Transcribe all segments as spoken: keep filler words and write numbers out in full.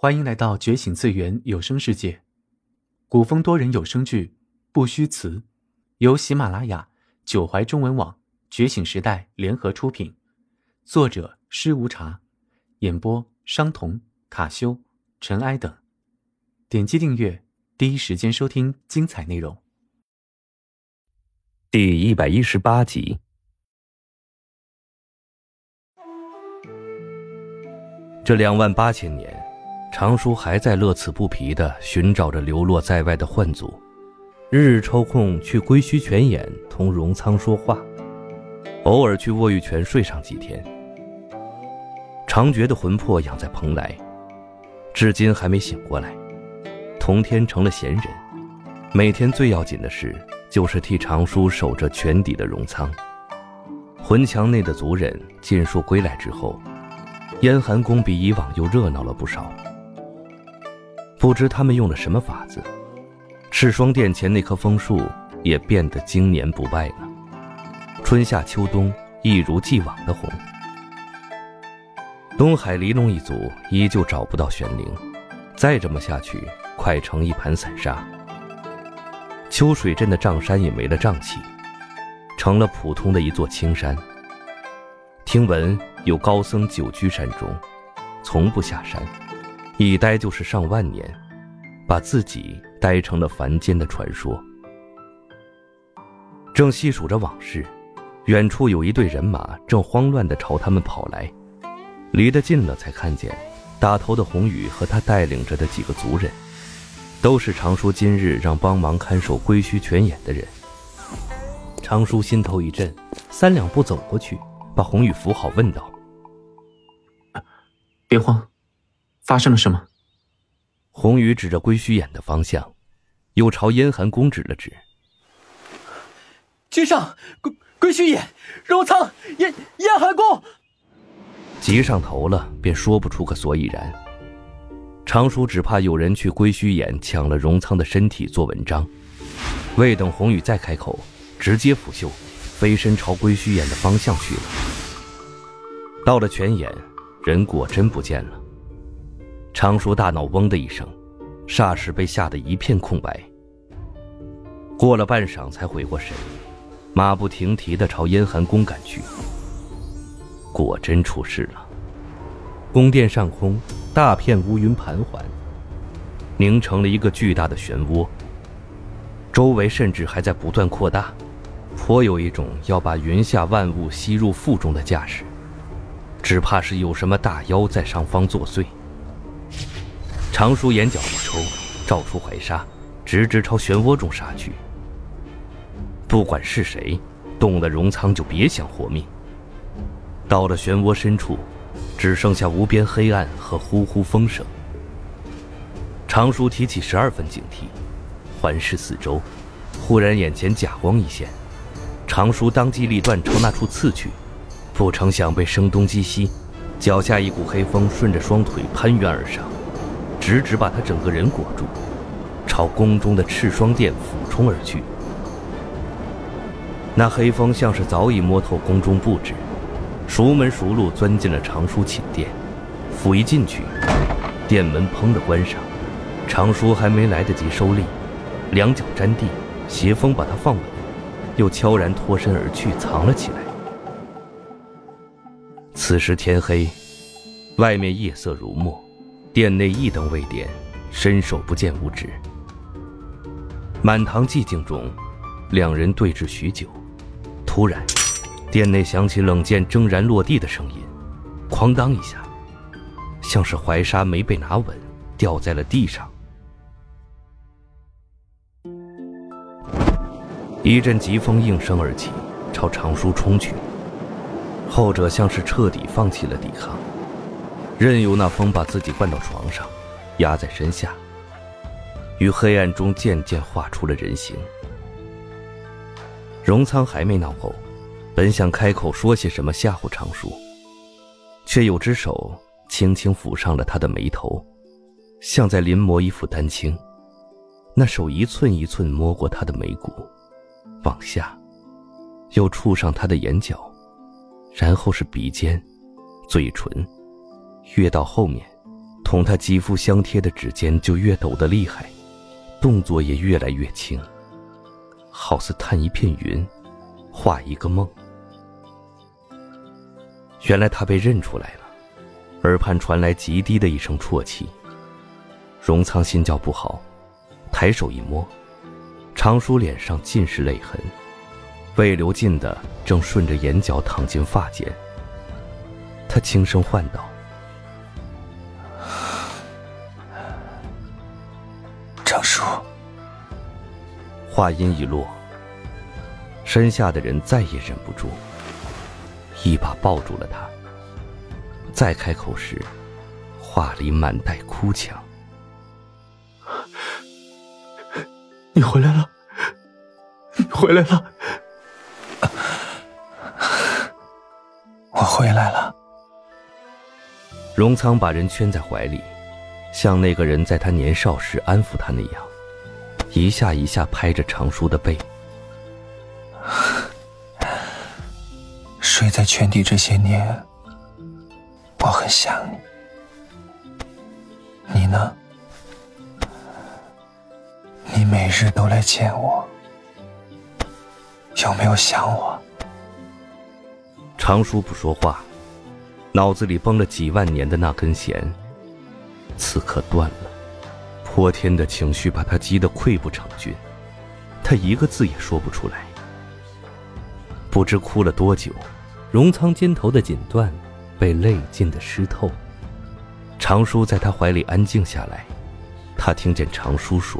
欢迎来到觉醒次元有声世界，古风多人有声剧《不虚词》，由喜马拉雅、九怀中文网、觉醒时代联合出品，作者施无茶，演播商童、卡修、尘埃等。点击订阅，第一时间收听精彩内容。 第一百一十八集。这两万八千年，常叔还在乐此不疲地寻找着流落在外的幻族，日日抽空去归墟泉眼同荣仓说话，偶尔去卧玉泉睡上几天。长觉的魂魄养在蓬莱，至今还没醒过来。同天成了闲人，每天最要紧的事就是替常叔守着泉底的荣仓。魂墙内的族人尽数归来之后，燕寒宫比以往又热闹了不少。不知他们用了什么法子，赤霜殿前那棵枫树也变得经年不败了，春夏秋冬一如既往的红。东海黎龙一族依旧找不到玄灵，再这么下去快成一盘散沙。秋水镇的瘴山也没了瘴气，成了普通的一座青山。听闻有高僧久居山中，从不下山，一待就是上万年，把自己待成了凡间的传说。正细数着往事，远处有一队人马正慌乱地朝他们跑来，离得近了才看见大头的红羽和他带领着的几个族人，都是常叔今日让帮忙看守归墟泉眼的人。常叔心头一震，三两步走过去，把红羽扶好，问道： 别慌，发生了什么？ 红羽指着归墟眼的方向，又朝燕寒宫指了指。 君上，归归墟眼，荣仓，燕燕寒宫。 急上头了，便说不出个所以然。常叔只怕有人去归墟眼抢了荣仓的身体做文章，未等红羽再开口，直接拂袖飞身朝归墟眼的方向去了。到了泉眼，人果真不见了。常叔大脑嗡的一声，霎时被吓得一片空白。过了半晌才回过神，马不停蹄地朝燕寒宫赶去。果真出事了。宫殿上空大片乌云盘桓，凝成了一个巨大的漩涡，周围甚至还在不断扩大，颇有一种要把云下万物吸入腹中的架势，只怕是有什么大妖在上方作祟。常叔眼角一抽，照出怀沙，直直朝漩涡中杀去。不管是谁，动了荣仓就别想活命。到了漩涡深处，只剩下无边黑暗和呼呼风声。常叔提起十二分警惕，环视四周，忽然眼前假光一现，常叔当机立断朝那处刺去，不成想被声东击西，脚下一股黑风顺着双腿攀援而上，直直把他整个人裹住，朝宫中的赤霜殿俯冲而去。那黑风像是早已摸透宫中布置，熟门熟路钻进了常叔寝殿，甫一进去，殿门砰地关上。常叔还没来得及收力，两脚沾地，邪风把他放稳，又悄然脱身而去，藏了起来。此时天黑，外面夜色如墨，殿内一灯未点，伸手不见五指。满堂寂静中，两人对峙许久，突然殿内响起冷箭铮然落地的声音，哐当一下，像是怀沙没被拿稳，掉在了地上。一阵疾风应声而起，朝常叔冲去。后者像是彻底放弃了抵抗，任由那风把自己灌到床上，压在身下，于黑暗中渐渐画出了人形。荣仓还没恼吼，本想开口说些什么吓唬常叔，却有只手轻轻抚上了他的眉头，像在临摹一幅丹青。那手一寸一寸摸过他的眉骨，往下，又触上他的眼角，然后是鼻尖、嘴唇，越到后面， 同他肌肤相贴的指尖就越抖得厉害，动作也越来越轻，好似探一片云，画一个梦。原来他被认出来了，耳畔传来极低的一声啜泣。荣仓心叫不好，抬手一摸，长叔脸上尽是泪痕，未流尽的正顺着眼角淌进发间。他轻声唤道： 长叔。 话音一落，身下的人再也忍不住，一把抱住了他。再开口时，话里满带哭腔： 你回来了，你回来了。 我回来了。 荣仓把人圈在怀里，像那个人在他年少时安抚他那样，一下一下拍着长叔的背。 睡在泉底这些年，我很想你。你呢？你每日都来见我，有没有想我？ 长叔不说话，脑子里绷了几万年的那根弦，此刻断了。泼天的情绪把他激得溃不成军，他一个字也说不出来。不知哭了多久，荣仓肩头的锦缎被泪浸得湿透。长叔在他怀里安静下来，他听见长叔说：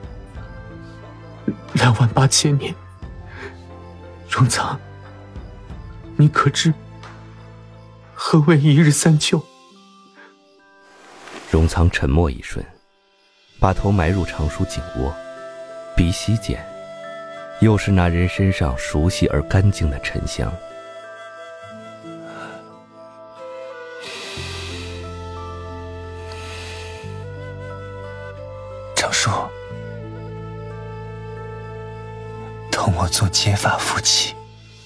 两万八千年，荣仓，你可知何谓一日三秋？ 荣仓沉默一瞬，把头埋入长叔颈窝，鼻息间又是那人身上熟悉而干净的沉香。 长叔，同我做结发夫妻。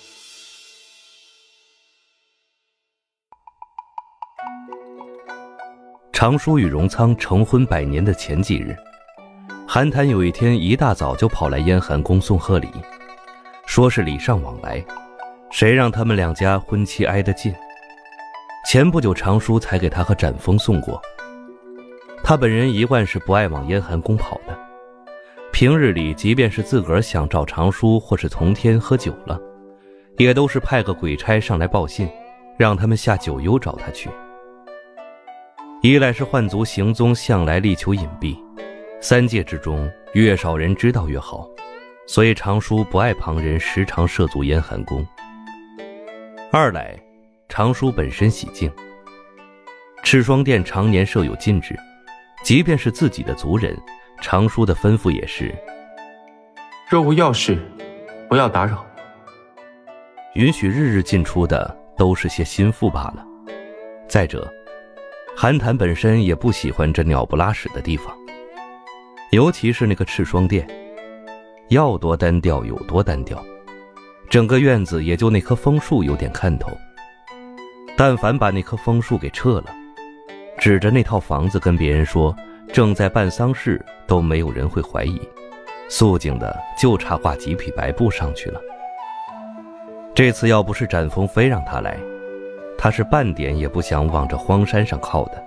长叔与荣仓成婚百年的前几日，韩谈有一天一大早就跑来燕寒宫送贺礼，说是礼尚往来，谁让他们两家婚期挨得近。前不久长叔才给他和展风送过，他本人一贯是不爱往燕寒宫跑的，平日里即便是自个儿想找长叔或是从天喝酒了，也都是派个鬼差上来报信，让他们下九幽找他去。一来是幻族行踪向来力求隐蔽，三界之中越少人知道越好，所以长叔不爱旁人时常涉足燕寒宫。二来长叔本身喜静，赤霜殿常年设有禁制，即便是自己的族人，长叔的吩咐也是若无要事，不要打扰。 允许日日进出的都是些心腹罢了。再者，韩谈本身也不喜欢这鸟不拉屎的地方，尤其是那个赤霜殿，要多单调有多单调，整个院子也就那棵枫树有点看头。但凡把那棵枫树给撤了，指着那套房子跟别人说正在办丧事，都没有人会怀疑，肃静的就差挂几匹白布上去了。这次要不是展风非让他来，他是半点也不想往这荒山上靠的。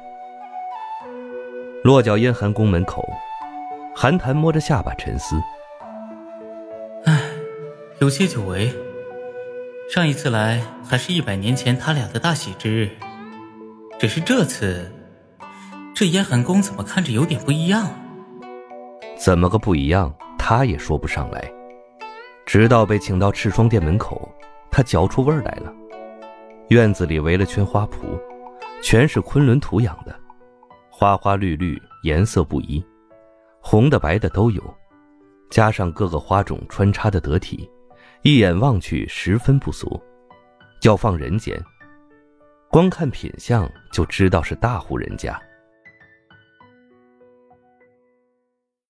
落脚燕寒宫门口，韩谈摸着下巴沉思。 唉，有些久违，上一次来还是一百年前他俩的大喜之日，只是这次这燕寒宫怎么看着有点不一样？ 怎么个不一样，他也说不上来。直到被请到赤霜殿门口，他嚼出味儿来了。院子里围了圈花圃，全是昆仑土养的，花花绿绿，颜色不一，红的白的都有，加上各个花种穿插的得体，一眼望去十分不俗。要放人间，光看品相就知道是大户人家。